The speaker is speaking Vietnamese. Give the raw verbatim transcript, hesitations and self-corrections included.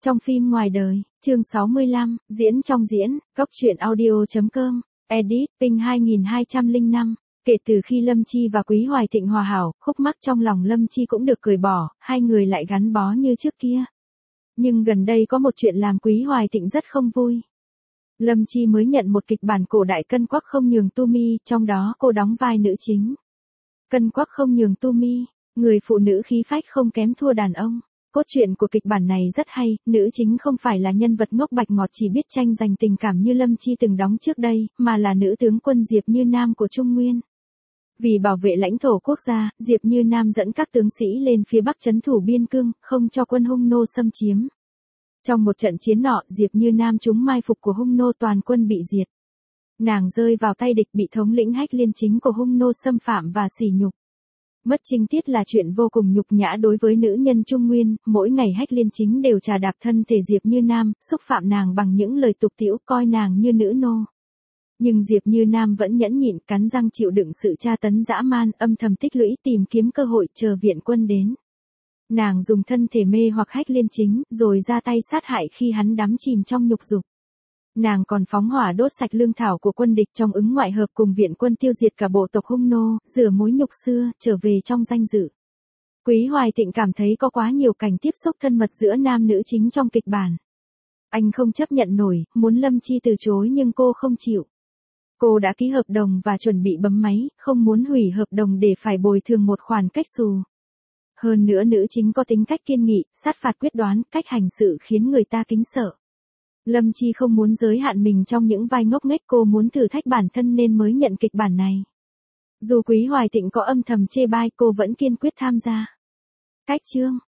Trong phim ngoài đời, chương sáu mươi lăm, diễn trong diễn, góc truyện audio.com, edit, ping hai nghìn hai trăm lẻ năm. Kể từ khi Lâm Chi và Quý Hoài Thịnh hòa hảo, khúc mắc trong lòng Lâm Chi cũng được cởi bỏ, hai người lại gắn bó như trước kia. Nhưng gần đây có một chuyện làm Quý Hoài Thịnh rất không vui. Lâm Chi mới nhận một kịch bản cổ đại Cân Quắc Không Nhường Tu Mi, trong đó cô đóng vai nữ chính. Cân Quắc Không Nhường Tu Mi, người phụ nữ khí phách không kém thua đàn ông. Cốt truyện của kịch bản này rất hay, nữ chính không phải là nhân vật ngốc bạch ngọt chỉ biết tranh giành tình cảm như Lâm Chi từng đóng trước đây, mà là nữ tướng quân Diệp Như Nam của Trung Nguyên. Vì bảo vệ lãnh thổ quốc gia, Diệp Như Nam dẫn các tướng sĩ lên phía bắc trấn thủ biên cương, không cho quân Hung nô xâm chiếm. Trong một trận chiến nọ, Diệp Như Nam trúng mai phục của Hung nô, toàn quân bị diệt. Nàng rơi vào tay địch, bị thống lĩnh Hách Liên Chính của Hung nô xâm phạm và sỉ nhục. Mất trinh tiết là chuyện vô cùng nhục nhã đối với nữ nhân Trung Nguyên, mỗi ngày Hách Liên Chính đều trà đạp thân thể Diệp Như Nam, xúc phạm nàng bằng những lời tục tĩu, coi nàng như nữ nô. Nhưng Diệp Như Nam vẫn nhẫn nhịn, cắn răng chịu đựng sự tra tấn dã man, âm thầm tích lũy, tìm kiếm cơ hội chờ viện quân đến. Nàng dùng thân thể mê hoặc Hách Liên Chính, rồi ra tay sát hại khi hắn đắm chìm trong nhục dục. Nàng còn phóng hỏa đốt sạch lương thảo của quân địch, trong ứng ngoại hợp cùng viện quân tiêu diệt cả bộ tộc Hung nô, rửa mối nhục xưa, trở về trong danh dự. Quý Hoài Thịnh cảm thấy có quá nhiều cảnh tiếp xúc thân mật giữa nam nữ chính trong kịch bản. Anh không chấp nhận nổi, muốn Lâm Chi từ chối nhưng cô không chịu. Cô đã ký hợp đồng và chuẩn bị bấm máy, không muốn hủy hợp đồng để phải bồi thường một khoản cách xù. Hơn nữa nữ chính có tính cách kiên nghị, sát phạt quyết đoán, cách hành sự khiến người ta kính sợ. Lâm Chi không muốn giới hạn mình trong những vai ngốc nghếch, cô muốn thử thách bản thân nên mới nhận kịch bản này. Dù Quý Hoài Thịnh có âm thầm chê bai, cô vẫn kiên quyết tham gia. Cách chương,